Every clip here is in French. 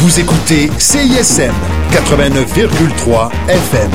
Vous écoutez CISM 89,3 FM.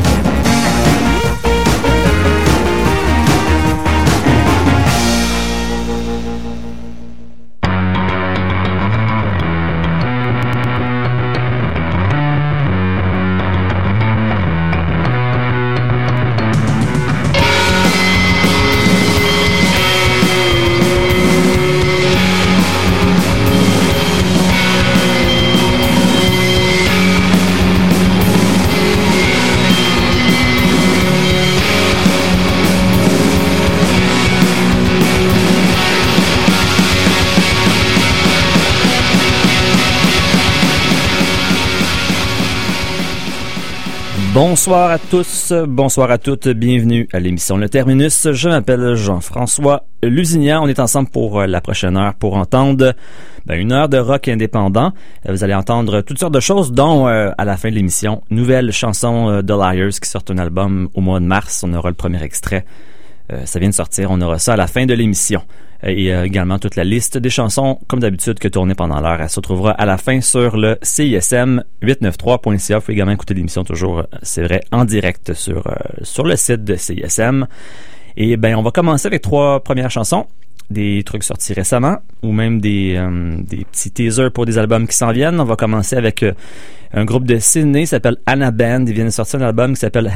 Bonsoir à tous, bonsoir à toutes, bienvenue à l'émission Le Terminus. Je m'appelle Jean-François Lusignan. On est ensemble pour la prochaine heure pour entendre une heure de rock indépendant. Vous allez entendre toutes sortes de choses, dont à la fin de l'émission, nouvelle chanson The Liars qui sort un album au mois de mars. On aura le premier extrait. Ça vient de sortir, on aura ça à la fin de l'émission. Et également toute la liste des chansons, comme d'habitude, que tournées pendant l'heure. Elle se retrouvera à la fin sur le CISM893.ca. Vous pouvez également écouter l'émission toujours, c'est vrai, en direct sur le site de CISM. Et on va commencer avec 3 premières chansons. Des trucs sortis récemment, ou même des petits teasers pour des albums qui s'en viennent. On va commencer avec un groupe de Sydney qui s'appelle Anna Band. Ils viennent de sortir un album qui s'appelle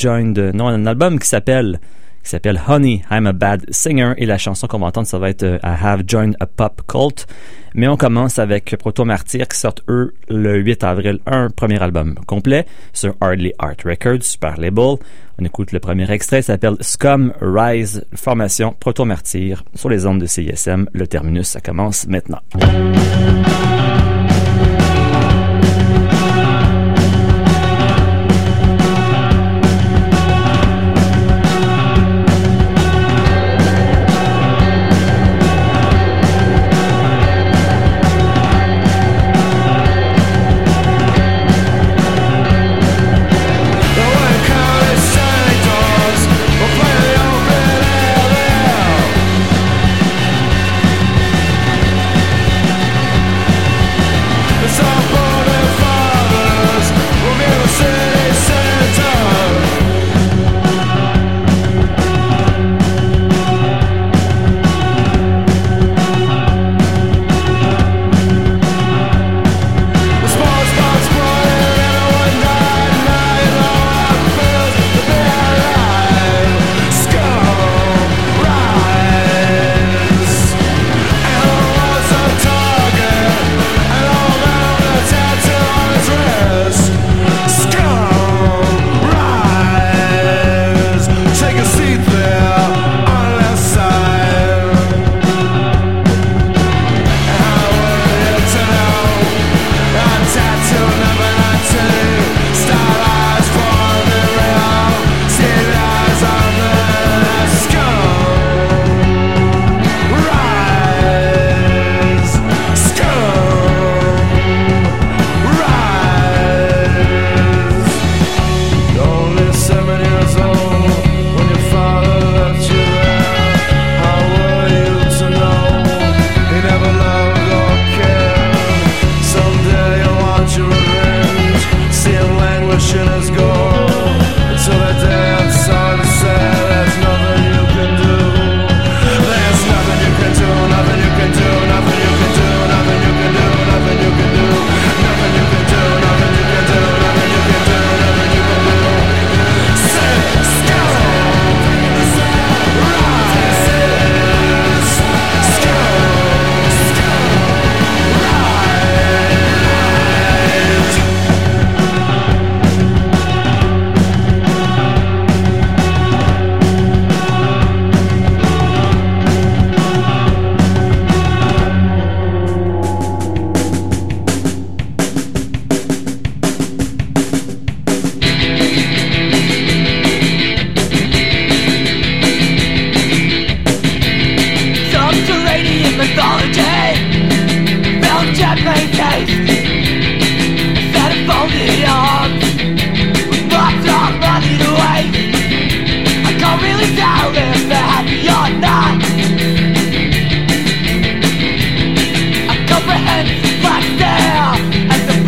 un album qui s'appelle Honey, I'm a Bad Singer, et la chanson qu'on va entendre, ça va être I Have Joined a Pop Cult. Mais on commence avec Proto Martyr qui sortent eux le 8 avril un premier album complet sur Hardly Art Records, super label. On écoute le premier extrait, ça s'appelle Scum Rise, formation Proto Martyr sur les ondes de CISM. Le terminus, ça commence maintenant. Comprehend black stare as the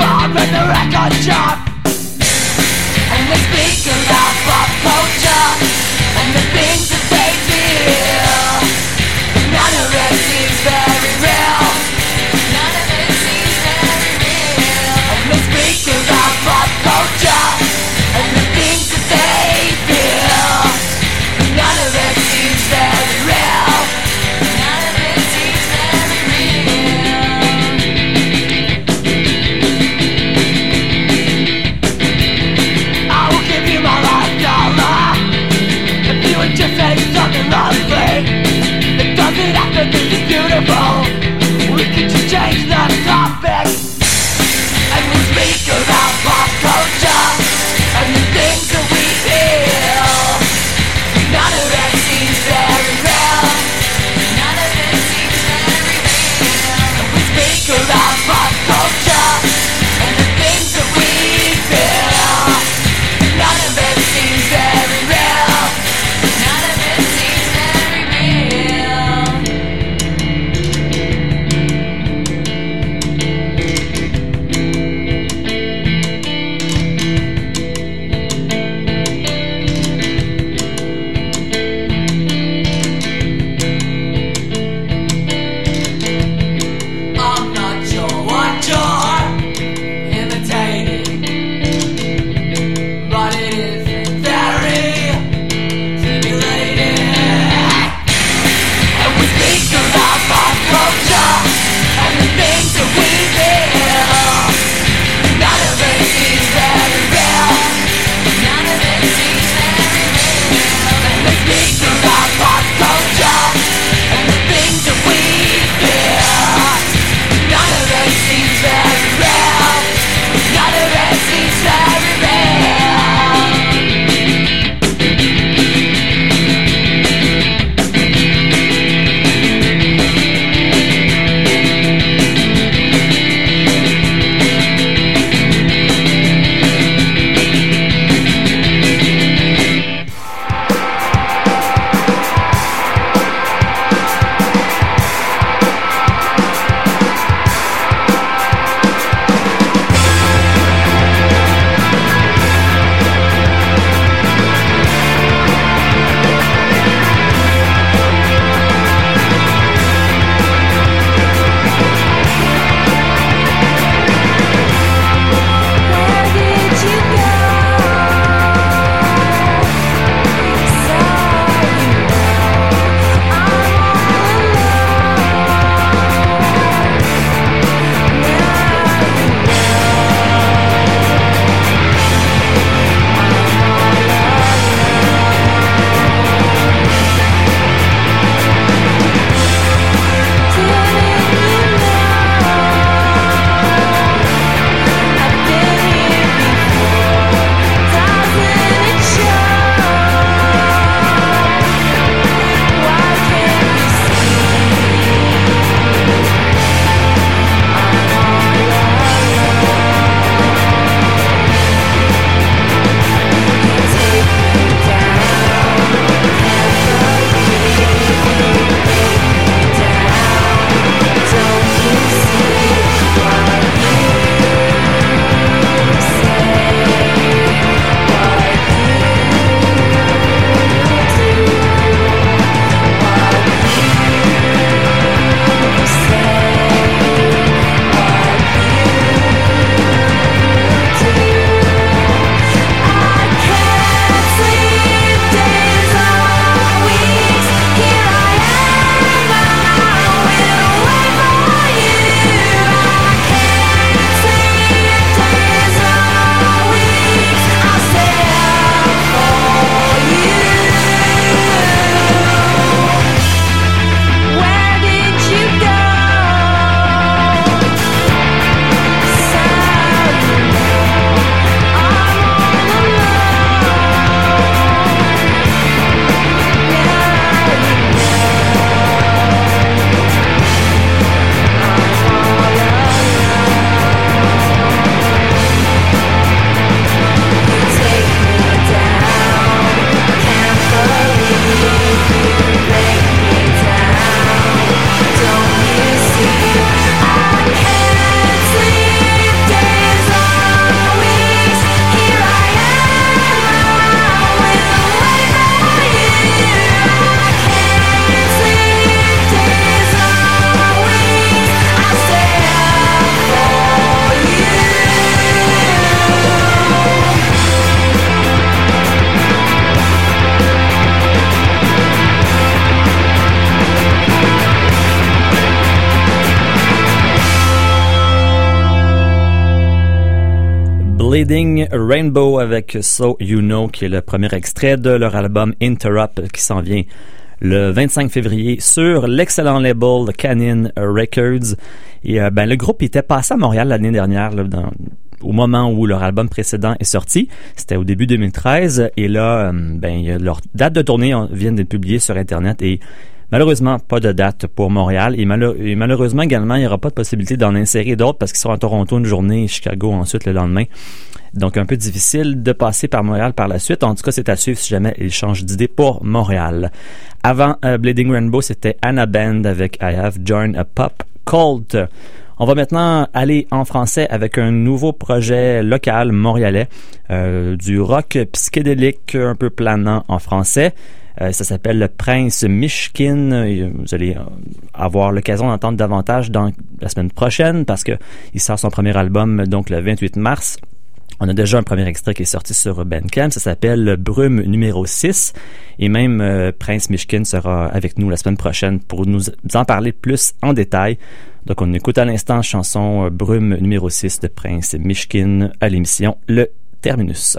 Bleeding Rainbow avec So You Know, qui est le premier extrait de leur album Interrupt qui s'en vient le 25 février sur l'excellent label Canine Records. Et le groupe était passé à Montréal l'année dernière, là, au moment où leur album précédent est sorti. C'était au début 2013. Et là, leur date de tournée vient d'être publiée sur Internet et malheureusement, pas de date pour Montréal et malheureusement également, il n'y aura pas de possibilité d'en insérer d'autres parce qu'ils seront à Toronto une journée et Chicago ensuite le lendemain. Donc, un peu difficile de passer par Montréal par la suite. En tout cas, c'est à suivre si jamais ils changent d'idée pour Montréal. Avant Bleeding Rainbow, c'était Anna Band avec I Have Joined a Pop Cult. On va maintenant aller en français avec un nouveau projet local montréalais, du rock psychédélique un peu planant en français. Ça s'appelle le Prince Mishkin. Vous allez avoir l'occasion d'entendre davantage dans la semaine prochaine parce que il sort son premier album donc le 28 mars. On a déjà un premier extrait qui est sorti sur Bandcamp. Ça s'appelle Brume numéro 6. Et même Prince Mishkin sera avec nous la semaine prochaine pour nous en parler plus en détail. Donc on écoute à l'instant chanson Brume numéro 6 de Prince Mishkin à l'émission Le Terminus.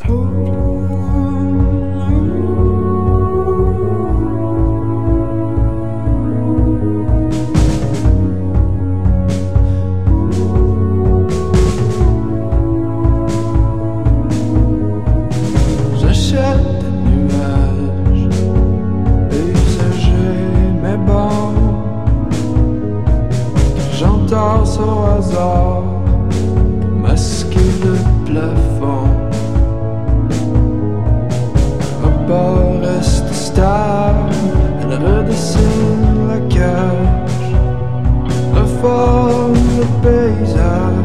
Au hasard, masquer le plafond. Un bas reste stable, elle redessine la cage, reforme le paysage.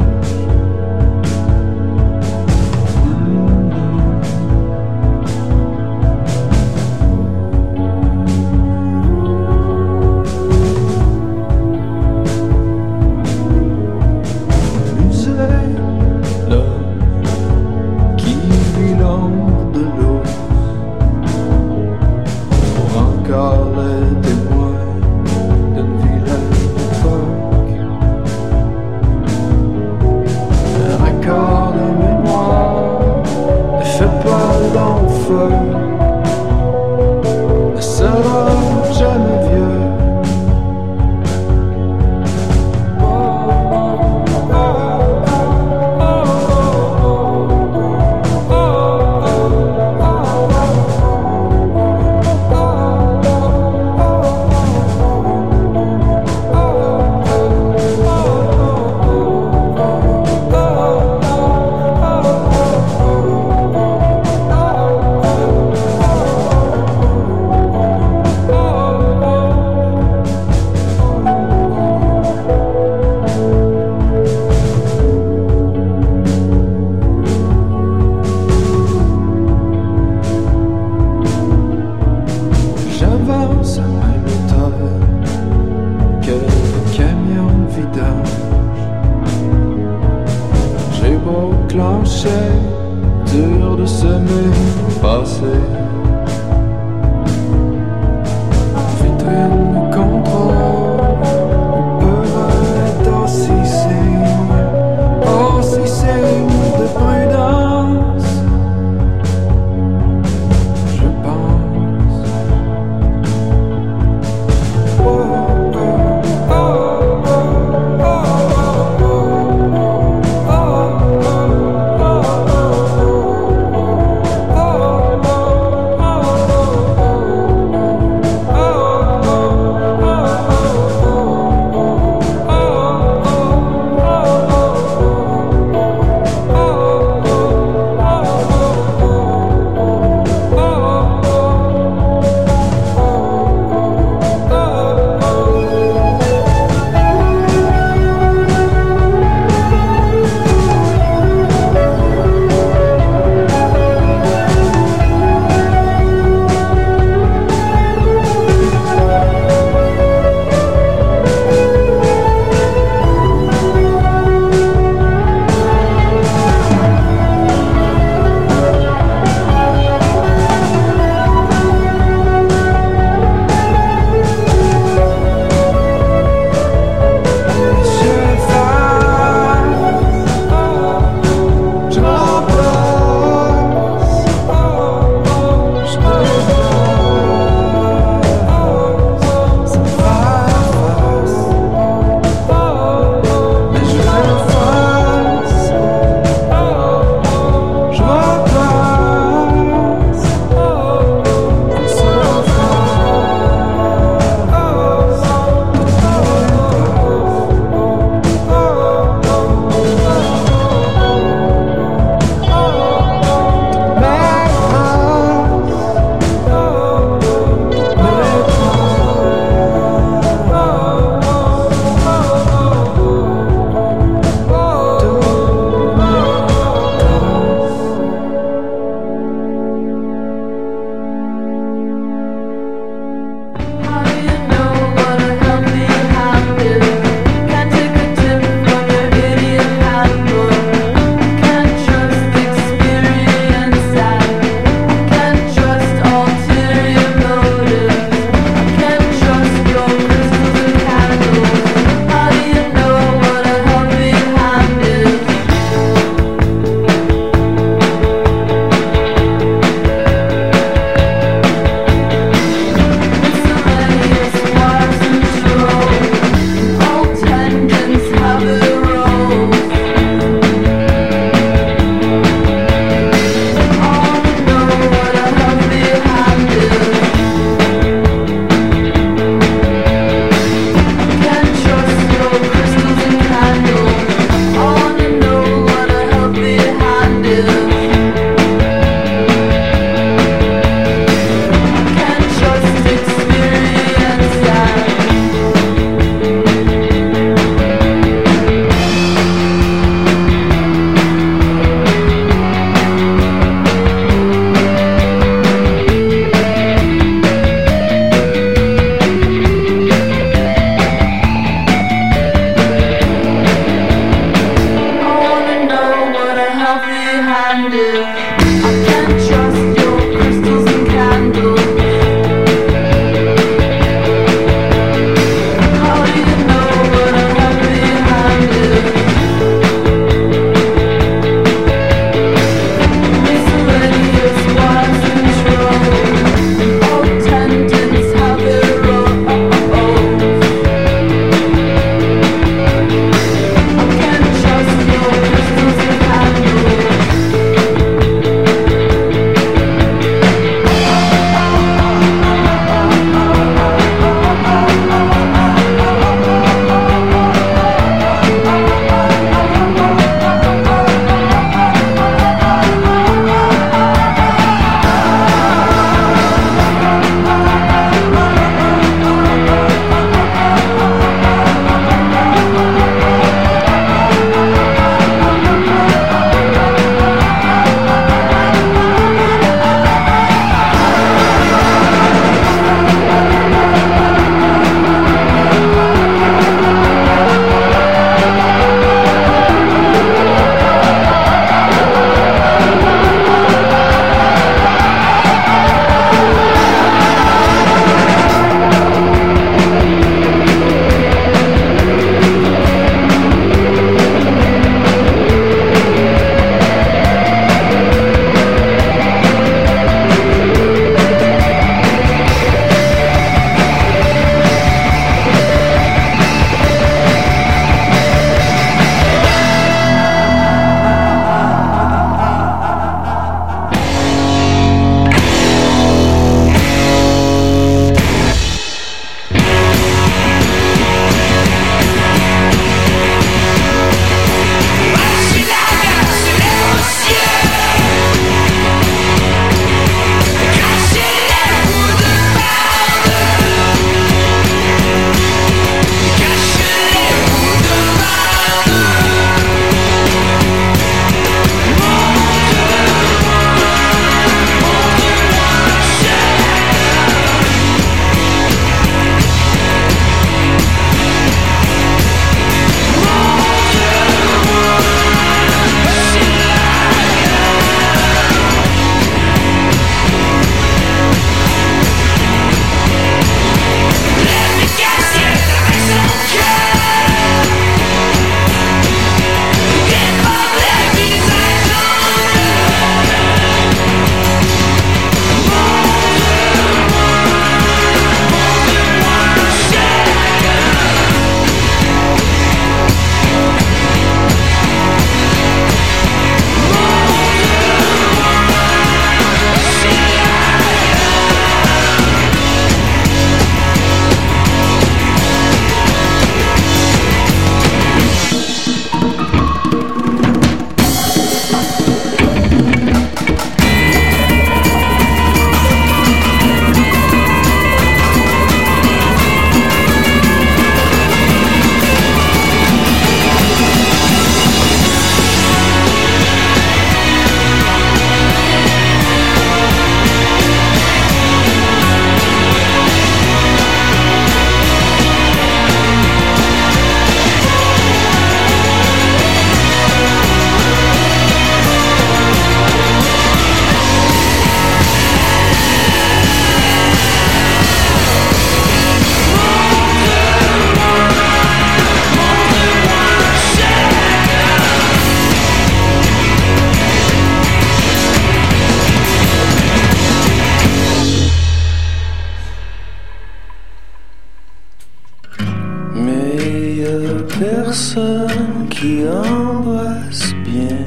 qui embrasse bien.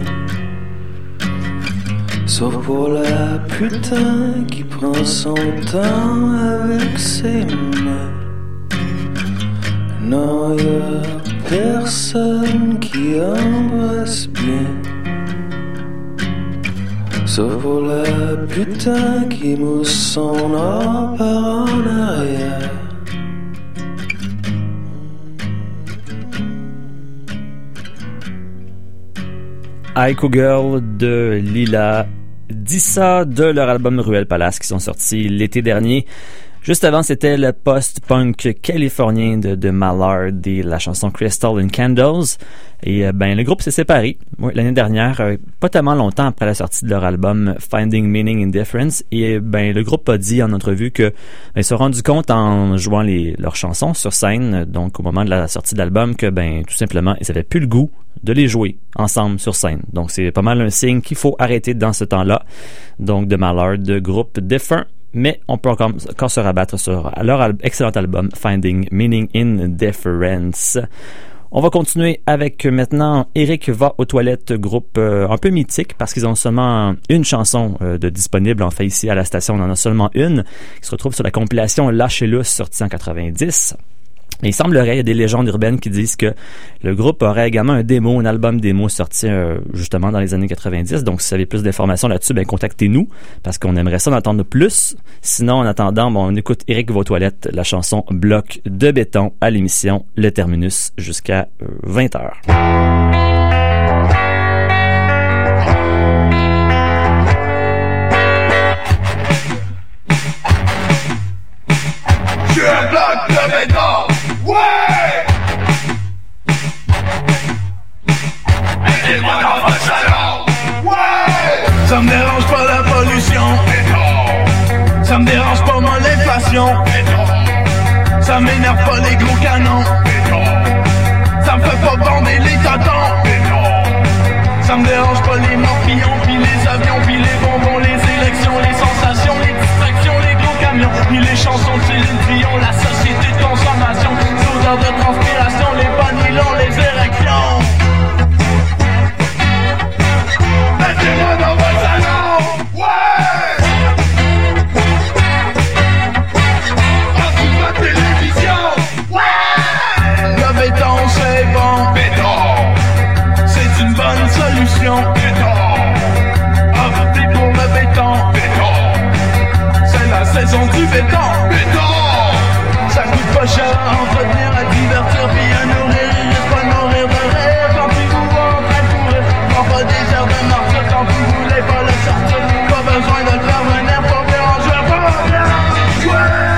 Sauf pour la putain qui prend son temps avec ses mains. Non, y'a personne qui embrasse bien. Sauf pour la putain qui mousse son or par en arrière. Haiku Girl de Lila, Dissa de leur album Ruelle Palace qui sont sortis l'été dernier. Juste avant, c'était le post-punk californien de Mallard et la chanson Crystal and Candles. Et le groupe s'est séparé l'année dernière, pas tellement longtemps après la sortie de leur album Finding Meaning in Difference. Et le groupe a dit en entrevue que ils se sont rendus compte en jouant leurs chansons sur scène, donc au moment de la sortie de l'album, que tout simplement ils n'avaient plus le goût de les jouer ensemble sur scène. Donc c'est pas mal un signe qu'il faut arrêter dans ce temps-là. Donc de Mallard, de groupe défunt. Mais on peut encore se rabattre sur leur excellent album Finding Meaning in Difference. On va continuer avec maintenant Eric va aux toilettes, groupe un peu mythique parce qu'ils ont seulement une chanson de disponible. En fait, ici à la station, on en a seulement une qui se retrouve sur la compilation Lâchez Lousse sortie en 90. Et il semblerait, il y a des légendes urbaines qui disent que le groupe aurait également un album démo sorti justement dans les années 90. Donc, si vous avez plus d'informations là-dessus, contactez-nous parce qu'on aimerait ça en entendre plus. Sinon, en attendant, on écoute Eric va aux toilettes, la chanson Bloc de béton à l'émission Le Terminus jusqu'à 20h. Je suis un bloc de béton. Ouais! Mettez-moi dans votre salon. Ouais! Ça me dérange pas la pollution. Béton. Ça me dérange pas moi l'inflation. Béton. Ça m'énerve pas les gros canons. Béton. Ça me fait pas bander les tatons. Béton. Ça me dérange pas les morpillons, pis les avions, pis les bonbons, les élections, les sensations, les distractions, les gros camions, pis les chansons de Céline Dion, la société de consommation, l'odeur de transpiration, les bonilons, les érections. Mettez-moi dans votre salon. Ouais! Partout ma télévision. Ouais! Le béton c'est bon. Béton. C'est une bonne solution. Béton. Optez pour le béton. Béton. C'est la saison du béton. Béton. Ça coûte pas cher à entretenir, à divertir, puis à nourrir. Il risque pas de mourir de rire quand tu vous vois en train de courir. Prends pas des airs de martyr quand vous voulez pas le sortir. Pas besoin de le faire venir pour déranger pas bien. Ouais!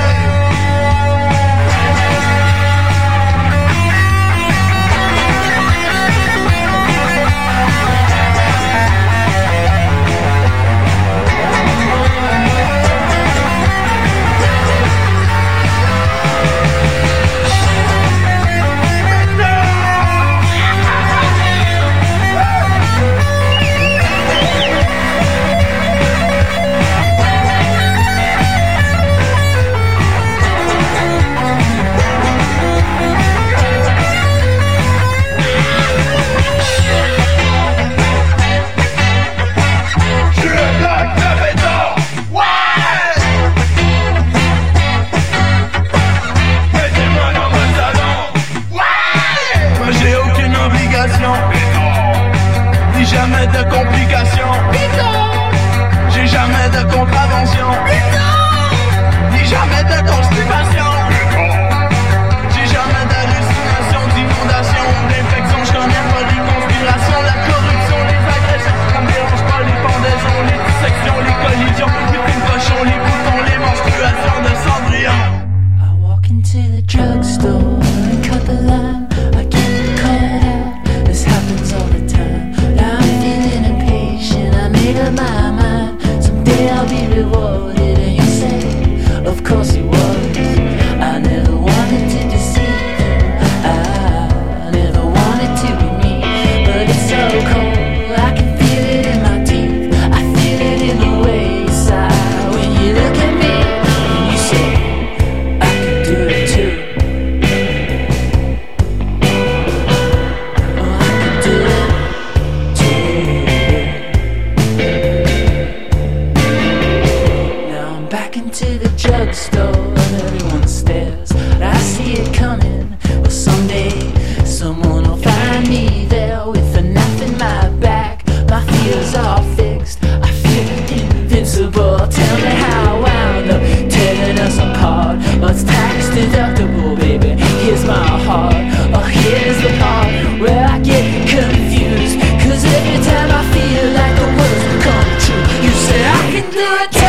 Jamais de complications. J'ai jamais de contravention. Ni jamais de constipation. J'ai jamais d'hallucination, d'inondation, d'infection. Je connais pas les conspirations, la corruption, les agressions. Ça me dérange pas les pendaisons, les dissections, les collisions, les films cochons, les boutons, les menstruations de Cendrillon. I walk into the drugstore and cut the line. I get the cut out. This happens all the time. Now I'm feeling impatient. I made up my mind. Someday I'll be rewarded. And you say, of course it was. back. My fears are fixed. I feel invincible. Tell me how I wound up tearing us apart. Oh, it's tax deductible, baby. Here's my heart. Oh, here's the part where I get confused. Cause every time I feel like the words become true, you say I can do it too.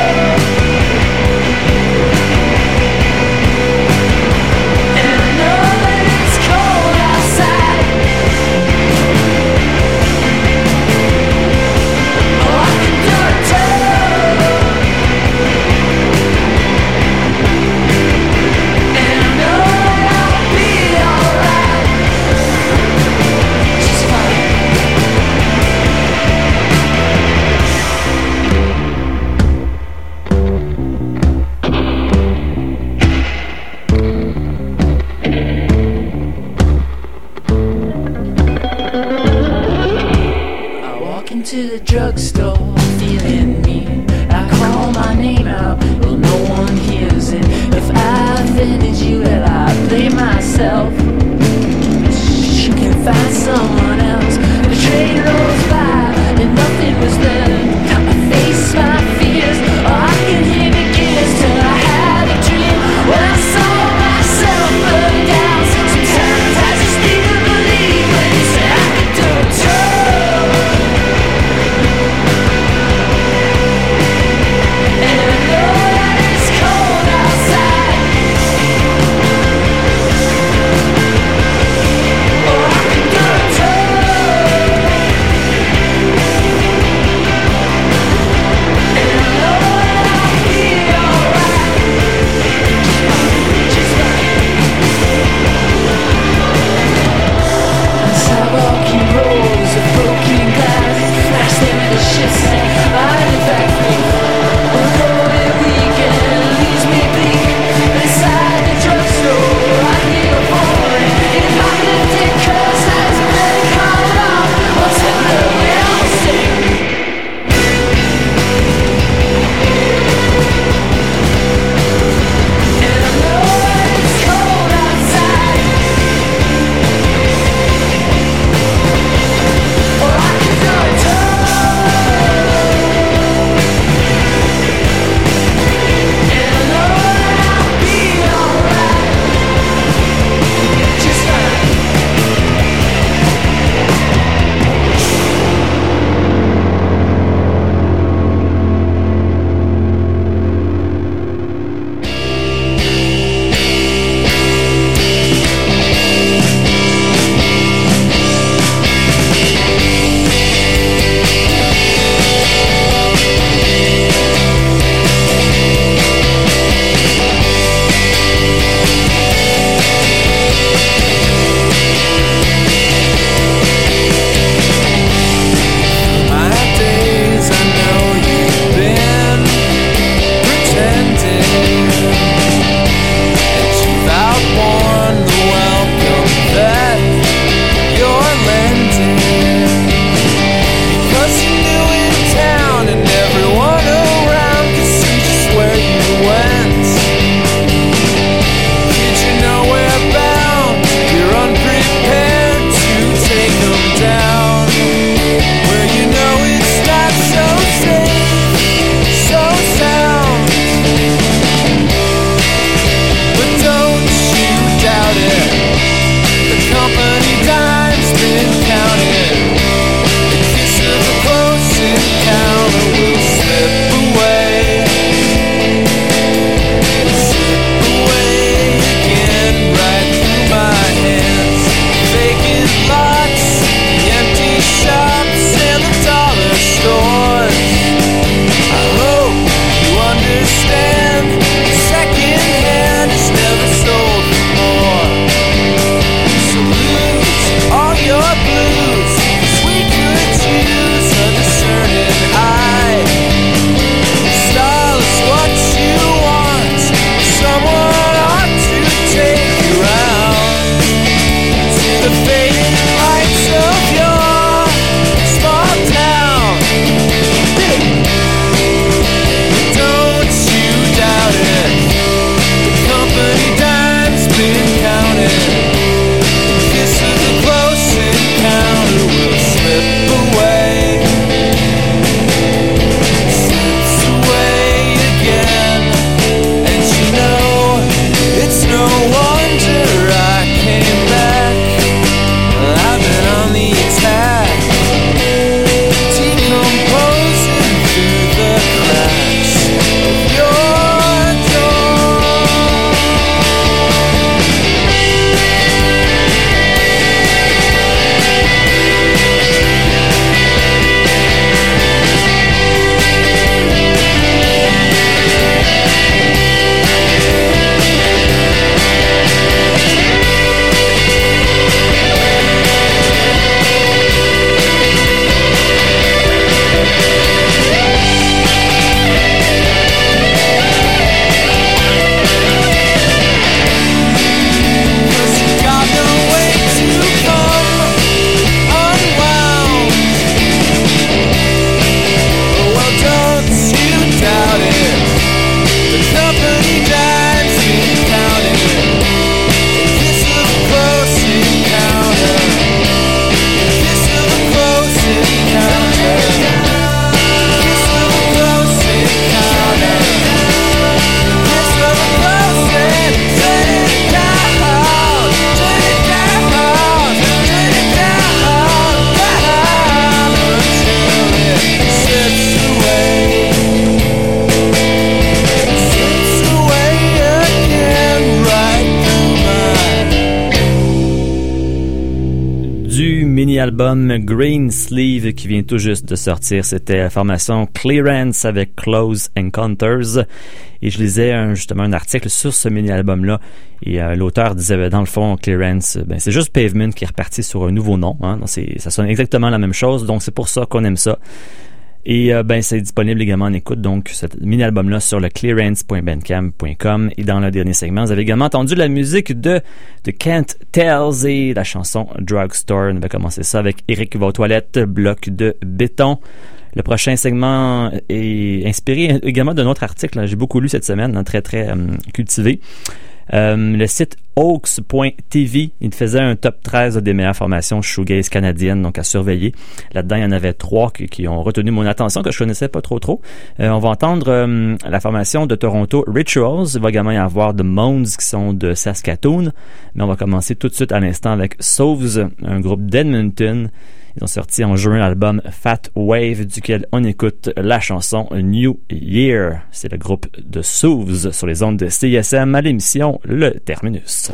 To the drugstore, feeling mean. I call my name out, well no one hears it. If I offended you, well I blame myself. You can find someone else. The train rolls by and nothing was learned. I face my fears, or I can hear the gears till I had a dream. When I saw myself burn down, sometimes I just need to believe when you say I can do it too. album Green Sleeve qui vient tout juste de sortir. C'était la formation Clearance avec Close Encounters. Et je lisais justement un article sur ce mini-album-là. Et l'auteur disait, dans le fond, Clearance, c'est juste Pavement qui est reparti sur un nouveau nom. Hein. Donc ça sonne exactement la même chose. Donc c'est pour ça qu'on aime ça. Et c'est disponible également en écoute, donc cet mini-album-là sur le clearance.bandcamp.com. Et dans le dernier segment, vous avez également entendu la musique de Kent Tells et la chanson Drugstore. On avait commencé ça avec Éric Vautoilette, Bloc de béton. Le prochain segment est inspiré également d'un autre article, j'ai beaucoup lu cette semaine, très très cultivé. Le site Oaks.tv, il faisait un top 13 des meilleures formations shoegaze canadiennes, donc à surveiller. Là-dedans, il y en avait 3 qui ont retenu mon attention, que je connaissais pas trop. On va entendre la formation de Toronto Rituals. Il va également y avoir The Moans qui sont de Saskatoon. Mais on va commencer tout de suite à l'instant avec Sauves, un groupe d'Edmonton. Ils ont sorti en juin l'album Fat Wave, duquel on écoute la chanson New Year. C'est le groupe de Sauves sur les ondes de CISM à l'émission Le Terminus.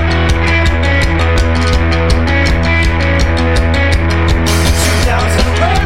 Down to the road.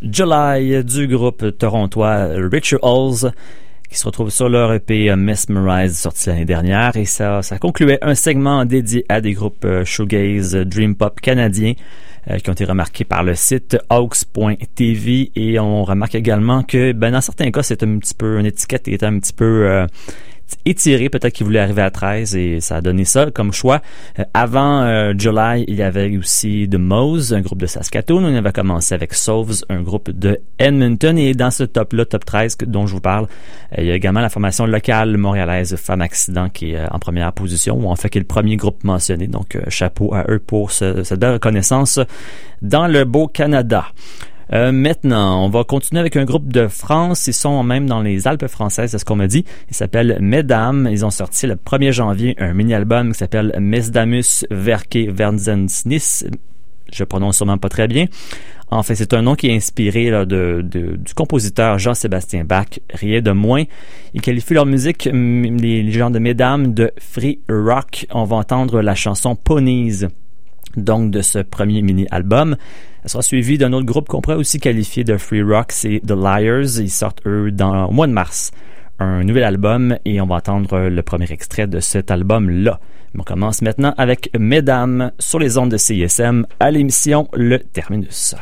July du groupe torontois Rituals, qui se retrouve sur leur EP Mesmerize, sorti l'année dernière, et ça concluait un segment dédié à des groupes shoegaze, dream pop canadiens qui ont été remarqués par le site aux.tv, et on remarque également que dans certains cas c'est un petit peu, une étiquette qui était un petit peu étiré, peut-être qu'il voulait arriver à 13 et ça a donné ça comme choix. Avant July, il y avait aussi The Mows, un groupe de Saskatoon. On avait commencé avec Sauves, un groupe de Edmonton, et dans ce top-là, top 13 dont je vous parle, il y a également la formation locale montréalaise Femme Accident qui est en première position, ou en fait qui est le premier groupe mentionné, donc chapeau à eux pour cette belle reconnaissance dans le beau Canada. Maintenant, on va continuer avec un groupe de France. Ils sont même dans les Alpes françaises, c'est ce qu'on m'a dit. Ils s'appellent Mesdames. Ils ont sorti le 1er janvier un mini-album qui s'appelle Mesdamus Verke Verzensnis. Je prononce sûrement pas très bien. En fait, c'est un nom qui est inspiré là, du compositeur Jean-Sébastien Bach, rien de moins. Ils qualifient leur musique, les genres de Mesdames, de free rock. On va entendre la chanson Ponies, donc de ce premier mini-album. Ça sera suivi d'un autre groupe qu'on pourrait aussi qualifier de free rock, c'est The Liars. Ils sortent, eux, au mois de mars, un nouvel album, et on va entendre le premier extrait de cet album-là. On commence maintenant avec Mesdames sur les ondes de CISM à l'émission Le Terminus.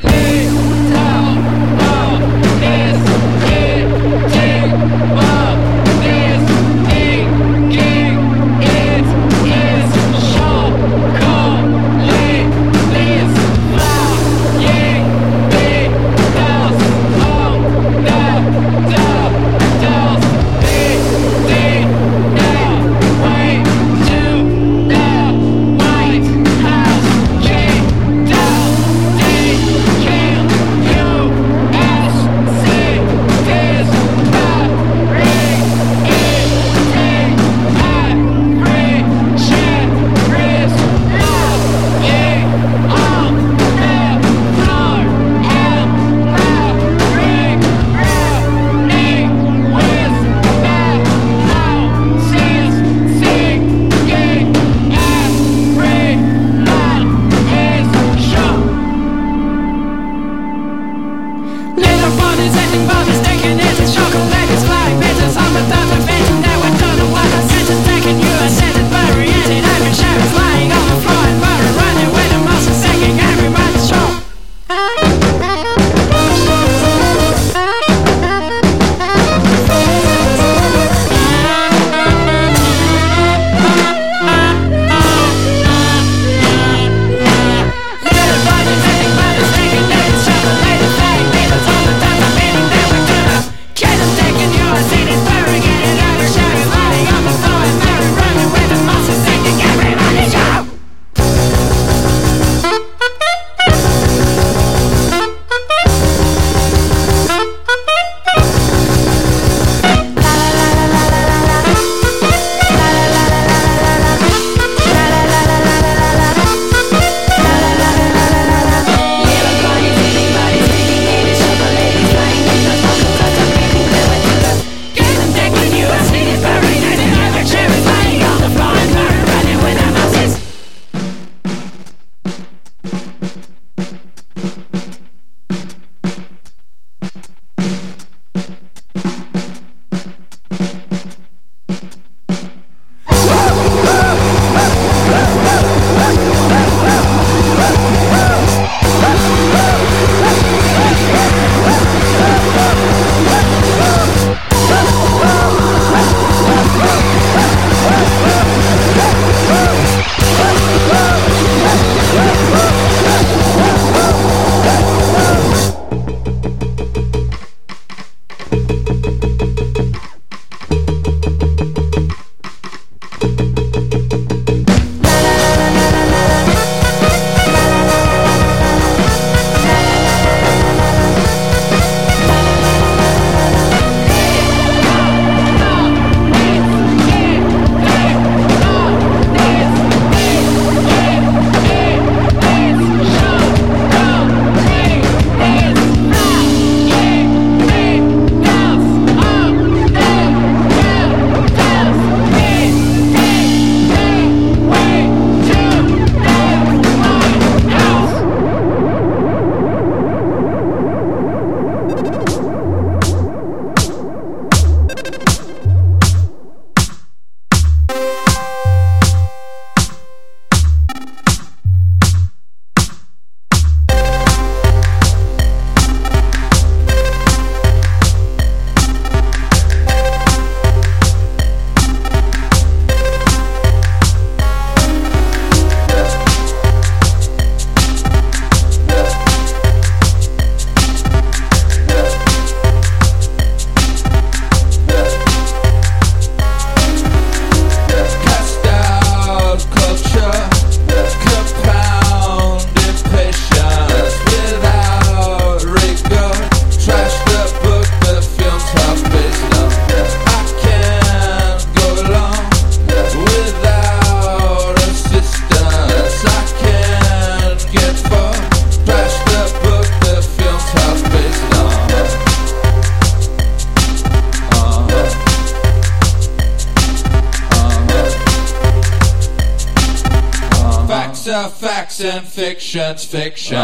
facts and fiction's fiction.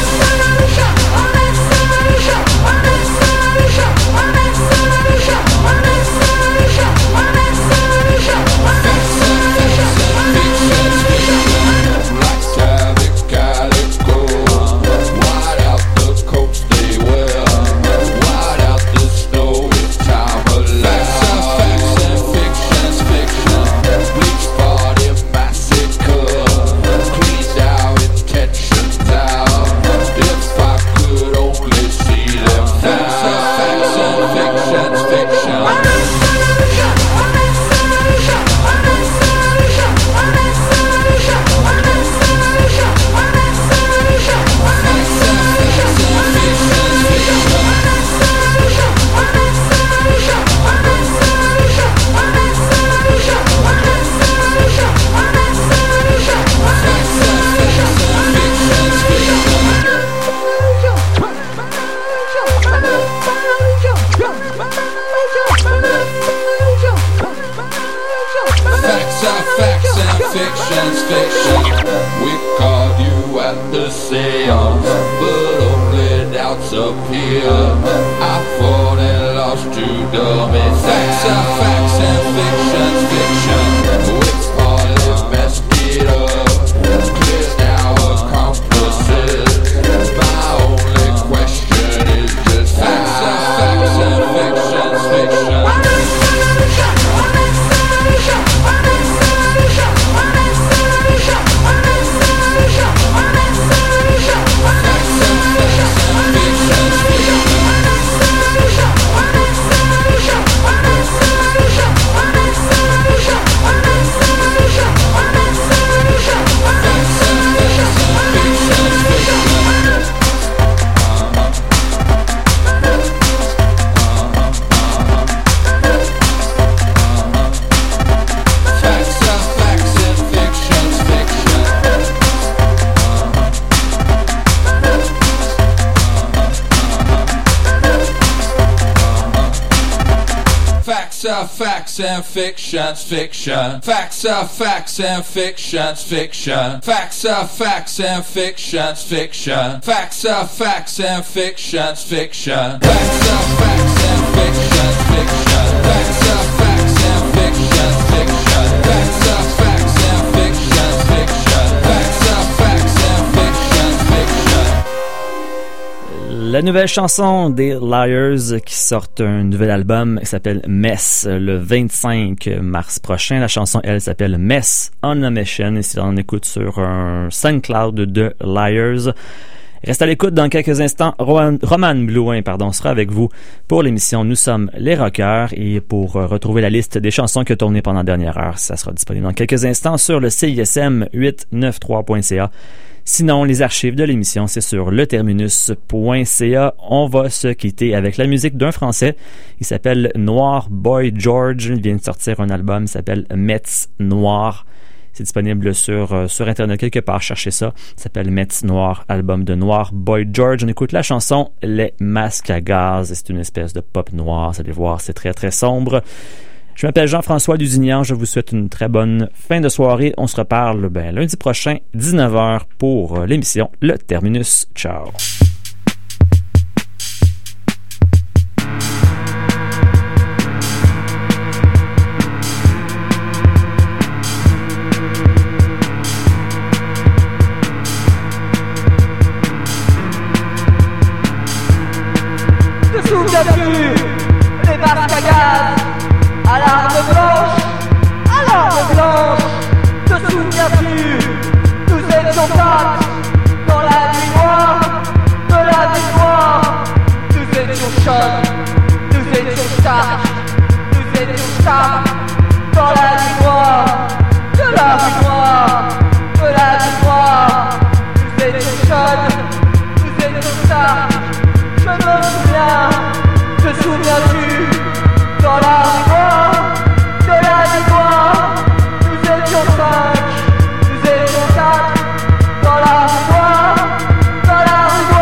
Facts and fiction's fiction. Facts are facts and fiction's fiction. Facts are facts and fiction's fiction. Facts are facts and fiction's fiction. Facts are facts and fiction's fiction. Facts are facts and fiction's fiction. Facts are facts and fiction's fiction. Facts are facts and fiction's fiction. La nouvelle chanson des Liars qui sortent un nouvel album qui s'appelle Mess le 25 mars prochain. La chanson, elle, s'appelle Mess on a Mission et c'est en écoute sur un SoundCloud de Liars. Reste à l'écoute dans quelques instants. Roman Blouin, sera avec vous pour l'émission Nous sommes les rockers et pour retrouver la liste des chansons qui ont tourné pendant la dernière heure, ça sera disponible dans quelques instants sur le CISM893.ca. Sinon, les archives de l'émission, c'est sur leterminus.ca. On va se quitter avec la musique d'un Français. Il s'appelle Noir Boy George. Il vient de sortir un album, il s'appelle Metz Noir. C'est disponible sur Internet quelque part, cherchez ça. Il s'appelle Metz Noir, album de Noir Boy George. On écoute la chanson Les Masques à Gaz. C'est une espèce de pop noir, vous allez voir, c'est très très sombre. Je m'appelle Jean-François Lusignan, je vous souhaite une très bonne fin de soirée. On se reparle lundi prochain, 19h, pour l'émission Le Terminus. Ciao! Te souviens-tu des masques à gaz? À l'arme blanche, te souviens-tu? Nous étions quatre dans la nuit noire de la victoire. Nous étions Sean, nous étions Stark, nous étions Stark dans la nuit noire de la victoire, de la victoire. Nous étions Sean, nous étions Stark. Je me souviens, te souviens-tu? Dans la victoire, de la victoire, nous étions 5, nous étions 4. Dans la victoire, de la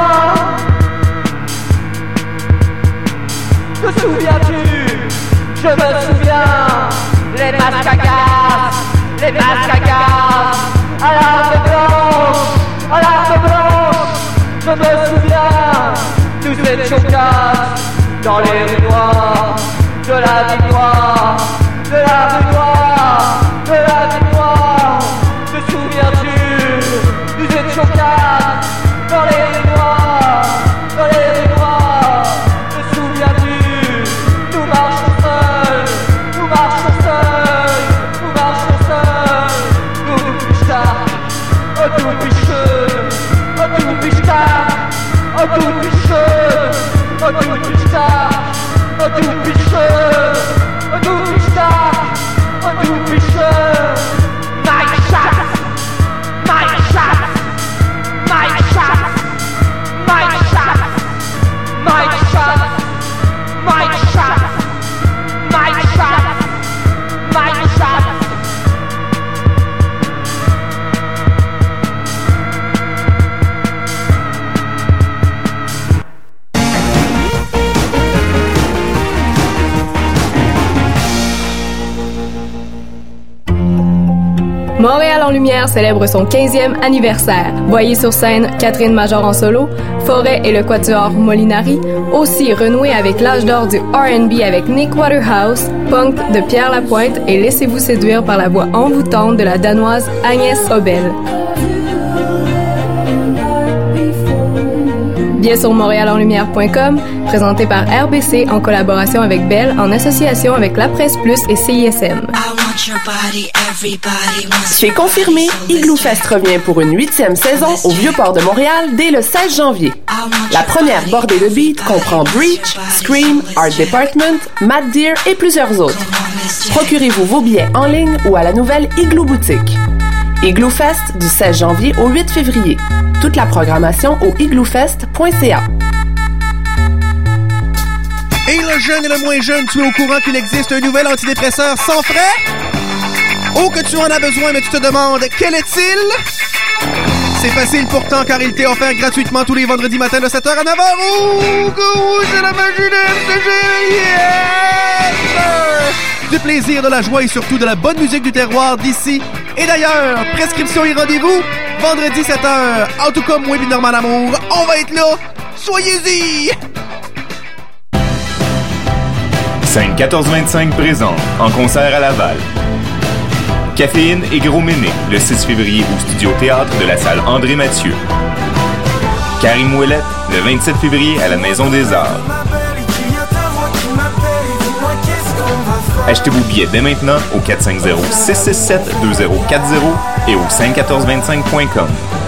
victoire. Te souviens-tu? Je me souviens. Les masques à gaz, à l'arme blanche. à l'arbre blanche. Je me souviens, nous étions quatre dans les rues noires de la ville noire, de la rue noire, de la ville noire. Te souviens-tu, nous étions quatre dans les rues noires, dans les rues noires. Te souviens-tu, nous marchons seuls, nous marchons seuls, nous marchons seuls. Nous pichons, oh tout picheux, oh tout picheux, oh tout picheux, oh tout picheux, oh tout picheux, oh tout picheux, oh tout picheux. My shot, my shot, my shot, my shot, my shot, my shot, my shot, my shot. Montréal en Lumière célèbre son 15e anniversaire. Voyez sur scène Catherine Major en solo, Forêt et le quatuor Molinari, aussi renoué avec l'âge d'or du R&B avec Nick Waterhouse, punk de Pierre Lapointe et laissez-vous séduire par la voix envoûtante de la Danoise Agnès Obel. Billets sur montréalenlumière.com, présenté par RBC en collaboration avec Bell, en association avec La Presse Plus et CISM. Tu es confirmé, Igloo Fest revient pour une 8e saison au Vieux-Port de Montréal dès le 16 janvier. La première bordée de beats comprend Breach, Scream, Art Department, Mad Deer et plusieurs autres. Procurez-vous vos billets en ligne ou à la nouvelle Igloo Boutique. Igloo Fest du 16 janvier au 8 février. Toute la programmation au igloofest.ca. Et le jeune et le moins jeune, tu es au courant qu'il existe un nouvel antidépresseur sans frais? Oh, que tu en as besoin, mais tu te demandes, quel est-il? C'est facile pourtant, car il t'est offert gratuitement tous les vendredis matins de 7h à 9h. Oh, c'est la magie de MCG! Yes! Du plaisir, de la joie et surtout de la bonne musique du terroir d'ici et d'ailleurs. Prescription et rendez-vous, vendredi 7h. En tout cas, moi et Normand Amour, on va être là. Soyez-y! 5-14-25 présente, en concert à Laval. Caféine et Gros Méné, le 6 février au Studio Théâtre de la salle André Mathieu. Karim Ouellette, le 27 février à la Maison des Arts. Achetez vos billets dès maintenant au 450-667-2040 et au 51425.com.